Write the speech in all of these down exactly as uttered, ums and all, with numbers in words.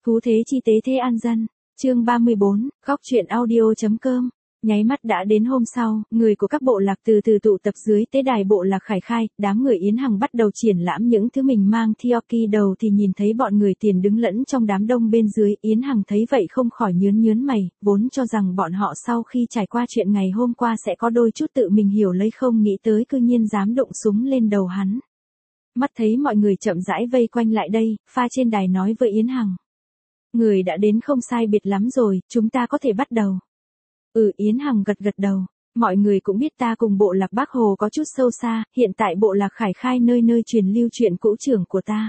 Phú thế chi tế thế an dân. Chương ba mươi bốn, góc truyện audio.com. Nháy mắt đã đến hôm sau, người của các bộ lạc từ từ tụ tập dưới tế đài bộ lạc Khải Khai, đám người Yến Hằng bắt đầu triển lãm những thứ mình mang theo kỳ đầu thì nhìn thấy bọn người Tiền đứng lẫn trong đám đông bên dưới, Yến Hằng thấy vậy không khỏi nhớn nhớn mày, vốn cho rằng bọn họ sau khi trải qua chuyện ngày hôm qua sẽ có đôi chút tự mình hiểu lấy, không nghĩ tới cư nhiên dám động súng lên đầu hắn. Mắt thấy mọi người chậm rãi vây quanh lại đây, pha trên đài nói với Yến Hằng. Người đã đến không sai biệt lắm rồi, chúng ta có thể bắt đầu. Ừ, Yến Hằng gật gật đầu. Mọi người cũng biết ta cùng bộ lạc Bác Hồ có chút sâu xa, hiện tại bộ lạc Khải Khai nơi nơi truyền lưu chuyện cũ trưởng của ta.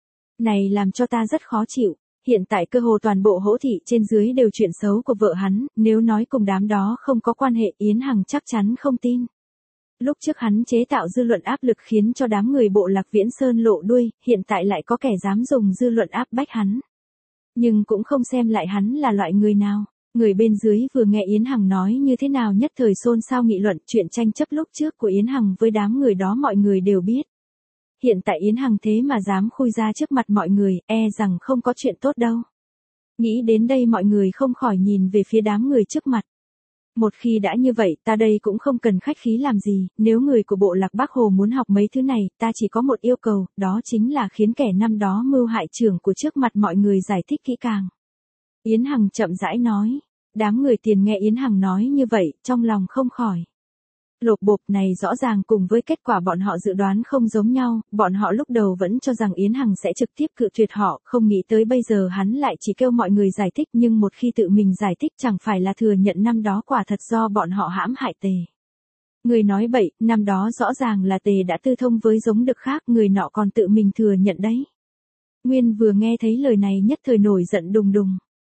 Này làm cho ta rất khó chịu, hiện tại cơ hồ toàn bộ hỗ thị trên dưới đều chuyện xấu của vợ hắn, nếu nói cùng đám đó không có quan hệ Yến Hằng chắc chắn không tin. Lúc trước hắn chế tạo dư luận áp lực khiến cho đám người bộ lạc Viễn Sơn lộ đuôi, hiện tại lại có kẻ dám dùng dư luận áp bách hắn. Nhưng cũng không xem lại hắn là loại người nào. Người bên dưới vừa nghe Yến Hằng nói như thế nào nhất thời xôn xao nghị luận chuyện tranh chấp lúc trước của Yến Hằng với đám người đó mọi người đều biết. Hiện tại Yến Hằng thế mà dám khui ra trước mặt mọi người, e rằng không có chuyện tốt đâu. Nghĩ đến đây mọi người không khỏi nhìn về phía đám người trước mặt. Một khi đã như vậy ta đây cũng không cần khách khí làm gì, nếu người của bộ lạc Bác Hồ muốn học mấy thứ này, ta chỉ có một yêu cầu, đó chính là khiến kẻ năm đó mưu hại trưởng của trước mặt mọi người giải thích kỹ càng. Yến Hằng chậm rãi nói, đám người Tiền nghe Yến Hằng nói như vậy, trong lòng không khỏi. Lột bột này rõ ràng cùng với kết quả bọn họ dự đoán không giống nhau, bọn họ lúc đầu vẫn cho rằng Yến Hằng sẽ trực tiếp cự tuyệt họ, không nghĩ tới bây giờ hắn lại chỉ kêu mọi người giải thích, nhưng một khi tự mình giải thích chẳng phải là thừa nhận năm đó quả thật do bọn họ hãm hại Tề. Người nói bậy, năm đó rõ ràng là Tề đã tư thông với giống đực khác, người nọ còn tự mình thừa nhận đấy. Nguyên vừa nghe thấy lời này nhất thời nổi giận đùng đùng.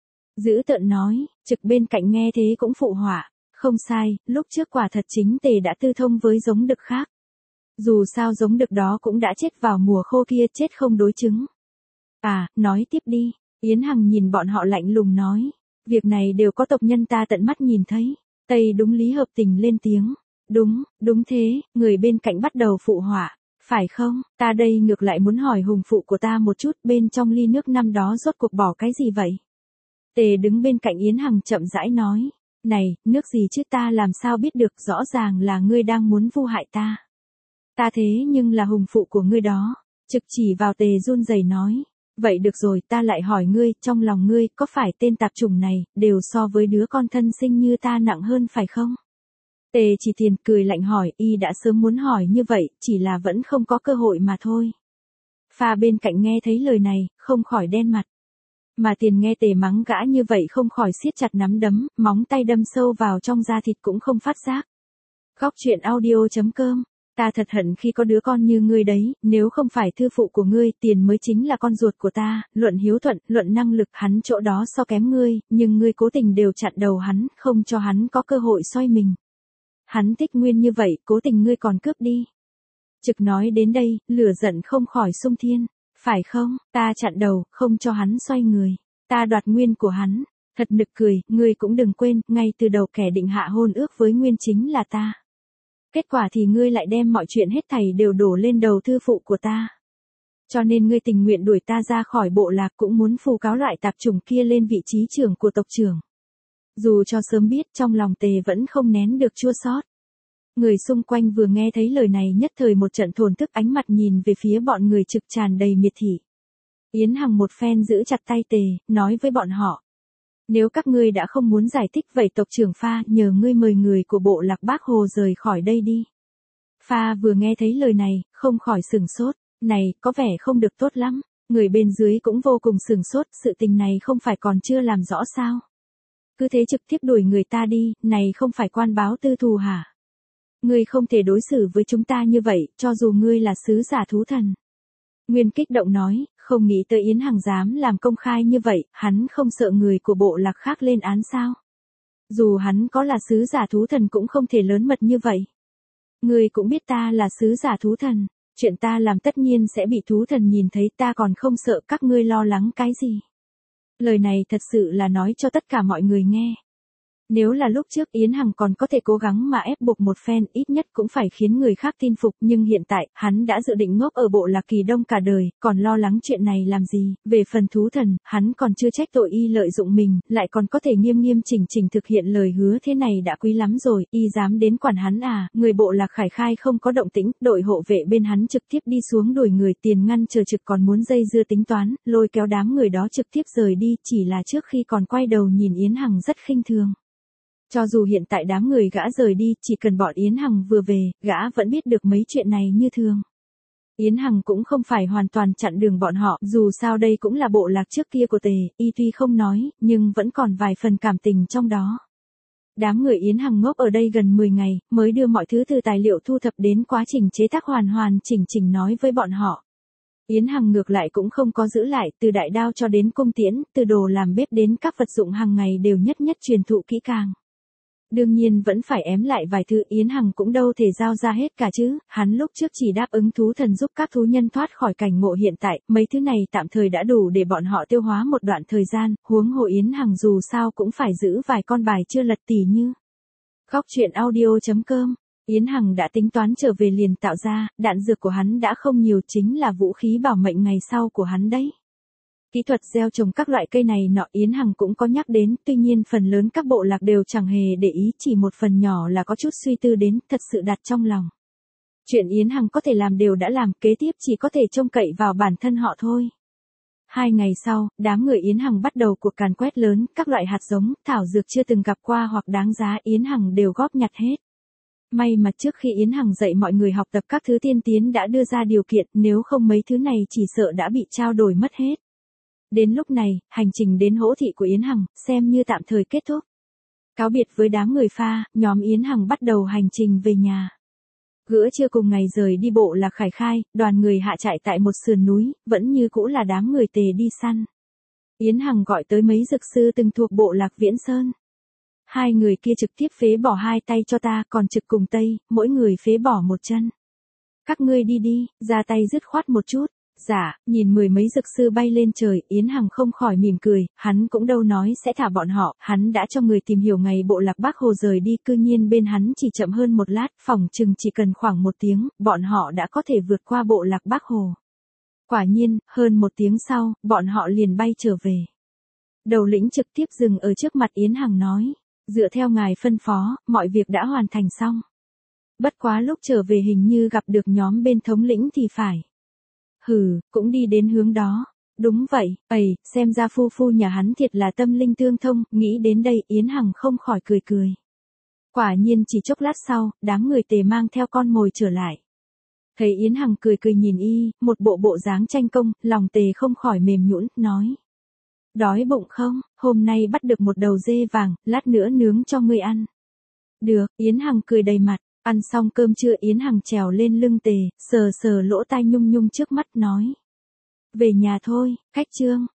Dữ tợn nói, Trực bên cạnh nghe thế cũng phụ họa, không sai, lúc trước quả thật chính Tề đã tư thông với giống đực khác. Dù sao giống đực đó cũng đã chết vào mùa khô kia, chết không đối chứng. À, nói tiếp đi, Yến Hằng nhìn bọn họ lạnh lùng nói, việc này đều có tộc nhân ta tận mắt nhìn thấy. Tây đúng lý hợp tình lên tiếng, đúng, đúng thế, người bên cạnh bắt đầu phụ họa. Phải không, ta đây ngược lại muốn hỏi hùng phụ của ta một chút, bên trong ly nước năm đó rốt cuộc bỏ cái gì vậy? Tề đứng bên cạnh Yến Hằng chậm rãi nói, này, nước gì chứ ta làm sao biết được, rõ ràng là ngươi đang muốn vu hại ta. Ta thế nhưng là hùng phụ của ngươi đó. Trực chỉ vào Tề run rẩy nói, vậy được rồi, ta lại hỏi ngươi, trong lòng ngươi có phải tên tạp chủng này đều so với đứa con thân sinh như ta nặng hơn phải không? Tề chỉ Tiền cười lạnh hỏi, y đã sớm muốn hỏi như vậy, chỉ là vẫn không có cơ hội mà thôi. Pha bên cạnh nghe thấy lời này, không khỏi đen mặt. Mà Tiền nghe Tề mắng gã như vậy không khỏi siết chặt nắm đấm, móng tay đâm sâu vào trong da thịt cũng không phát giác. Góc truyện audio.com. Ta thật hận khi có đứa con như ngươi đấy, nếu không phải thư phụ của ngươi, Tiền mới chính là con ruột của ta, luận hiếu thuận, luận năng lực hắn chỗ đó so kém ngươi, nhưng ngươi cố tình đều chặn đầu hắn, không cho hắn có cơ hội xoay mình. Hắn thích Nguyên như vậy, cố tình ngươi còn cướp đi. Trực nói đến đây, lửa giận không khỏi sung thiên. Phải không, ta chặn đầu, không cho hắn xoay người. Ta đoạt Nguyên của hắn. Thật nực cười, ngươi cũng đừng quên, ngay từ đầu kẻ định hạ hôn ước với Nguyên chính là ta. Kết quả thì ngươi lại đem mọi chuyện hết thảy đều đổ lên đầu thư phụ của ta. Cho nên ngươi tình nguyện đuổi ta ra khỏi bộ lạc, cũng muốn phù cáo loại tạp chủng kia lên vị trí trưởng của tộc trưởng. Dù cho sớm biết, trong lòng Tề vẫn không nén được chua xót. Người xung quanh vừa nghe thấy lời này nhất thời một trận thổn thức, ánh mặt nhìn về phía bọn người Trực tràn đầy miệt thị. Yến Hằng một phen giữ chặt tay Tề, nói với bọn họ. Nếu các ngươi đã không muốn giải thích vậy tộc trưởng Pha, nhờ ngươi mời người của bộ lạc Bác Hồ rời khỏi đây đi. Pha vừa nghe thấy lời này, không khỏi sửng sốt, này, có vẻ không được tốt lắm. Người bên dưới cũng vô cùng sửng sốt, sự tình này không phải còn chưa làm rõ sao. Cứ thế trực tiếp đuổi người ta đi, này không phải quan báo tư thù hả? Ngươi không thể đối xử với chúng ta như vậy, cho dù ngươi là sứ giả thú thần. Nguyên kích động nói, không nghĩ tới Yến Hằng dám làm công khai như vậy, hắn không sợ người của bộ lạc khác lên án sao? Dù hắn có là sứ giả thú thần cũng không thể lớn mật như vậy. Ngươi cũng biết ta là sứ giả thú thần, chuyện ta làm tất nhiên sẽ bị thú thần nhìn thấy, ta còn không sợ, các ngươi lo lắng cái gì? Lời này thật sự là nói cho tất cả mọi người nghe. Nếu là lúc trước Yến Hằng còn có thể cố gắng mà ép buộc một phen, ít nhất cũng phải khiến người khác tin phục, nhưng hiện tại, hắn đã dự định ngốc ở bộ lạc Kỳ Đông cả đời, còn lo lắng chuyện này làm gì, về phần thú thần, hắn còn chưa trách tội y lợi dụng mình, lại còn có thể nghiêm nghiêm chỉnh chỉnh thực hiện lời hứa thế này đã quý lắm rồi, y dám đến quản hắn à, người bộ lạc Khải Khai không có động tĩnh, đội hộ vệ bên hắn trực tiếp đi xuống đuổi người, tiền ngăn chờ trực còn muốn dây dưa tính toán, lôi kéo đám người đó trực tiếp rời đi, chỉ là trước khi còn quay đầu nhìn Yến Hằng rất khinh thường. Cho dù hiện tại đám người gã rời đi, chỉ cần bọn Yến Hằng vừa về, gã vẫn biết được mấy chuyện này như thường. Yến Hằng cũng không phải hoàn toàn chặn đường bọn họ, dù sao đây cũng là bộ lạc trước kia của Tề, y tuy không nói, nhưng vẫn còn vài phần cảm tình trong đó. Đám người Yến Hằng ngốc ở đây gần mười ngày, mới đưa mọi thứ từ tài liệu thu thập đến quá trình chế tác hoàn hoàn chỉnh chỉnh nói với bọn họ. Yến Hằng ngược lại cũng không có giữ lại, từ đại đao cho đến cung tiễn, từ đồ làm bếp đến các vật dụng hàng ngày đều nhất nhất truyền thụ kỹ càng. Đương nhiên vẫn phải ém lại vài thứ, Yến Hằng cũng đâu thể giao ra hết cả chứ, hắn lúc trước chỉ đáp ứng thú thần giúp các thú nhân thoát khỏi cảnh ngộ hiện tại, mấy thứ này tạm thời đã đủ để bọn họ tiêu hóa một đoạn thời gian, huống hồ Yến Hằng dù sao cũng phải giữ vài con bài chưa lật tỉ như. Góc truyện audio chấm com, Yến Hằng đã tính toán trở về liền tạo ra, đạn dược của hắn đã không nhiều, chính là vũ khí bảo mệnh ngày sau của hắn đấy. Kỹ thuật gieo trồng các loại cây này nọ Yến Hằng cũng có nhắc đến, tuy nhiên phần lớn các bộ lạc đều chẳng hề để ý, chỉ một phần nhỏ là có chút suy tư đến, thật sự đặt trong lòng. Chuyện Yến Hằng có thể làm đều đã làm, kế tiếp chỉ có thể trông cậy vào bản thân họ thôi. Hai ngày sau, đám người Yến Hằng bắt đầu cuộc càn quét lớn, các loại hạt giống, thảo dược chưa từng gặp qua hoặc đáng giá Yến Hằng đều góp nhặt hết. May mà trước khi Yến Hằng dạy mọi người học tập các thứ tiên tiến đã đưa ra điều kiện, nếu không mấy thứ này chỉ sợ đã bị trao đổi mất hết. Đến lúc này, hành trình đến hỗ thị của Yến Hằng, xem như tạm thời kết thúc. Cáo biệt với đám người pha, nhóm Yến Hằng bắt đầu hành trình về nhà. Gữa trưa cùng ngày rời đi bộ lạc Khải Khai, đoàn người hạ trại tại một sườn núi, vẫn như cũ là đám người Tề đi săn. Yến Hằng gọi tới mấy dược sư từng thuộc bộ lạc Viễn Sơn. Hai người kia trực tiếp phế bỏ hai tay cho ta, còn trực cùng Tây, mỗi người phế bỏ một chân. Các ngươi đi đi, ra tay dứt khoát một chút. Dạ, nhìn mười mấy dược sư bay lên trời, Yến Hằng không khỏi mỉm cười, hắn cũng đâu nói sẽ thả bọn họ, hắn đã cho người tìm hiểu ngày bộ lạc Bắc Hồ rời đi, cư nhiên bên hắn chỉ chậm hơn một lát, phỏng chừng chỉ cần khoảng một tiếng, bọn họ đã có thể vượt qua bộ lạc Bắc Hồ. Quả nhiên, hơn một tiếng sau, bọn họ liền bay trở về. Đầu lĩnh trực tiếp dừng ở trước mặt Yến Hằng nói, dựa theo ngài phân phó, mọi việc đã hoàn thành xong. Bất quá lúc trở về hình như gặp được nhóm bên thống lĩnh thì phải. Hừ, cũng đi đến hướng đó. Đúng vậy, ầy, xem ra phu phu nhà hắn thiệt là tâm linh tương thông, nghĩ đến đây Yến Hằng không khỏi cười cười. Quả nhiên chỉ chốc lát sau, đám người Tề mang theo con mồi trở lại. Thấy Yến Hằng cười cười nhìn y, một bộ bộ dáng tranh công, lòng Tề không khỏi mềm nhũn, nói. Đói bụng không, hôm nay bắt được một đầu dê vàng, lát nữa nướng cho ngươi ăn. Được, Yến Hằng cười đầy mặt. Ăn xong cơm trưa Yến Hằng trèo lên lưng Tề, sờ sờ lỗ tai nhung nhung trước mắt nói. Về nhà thôi, cách chương.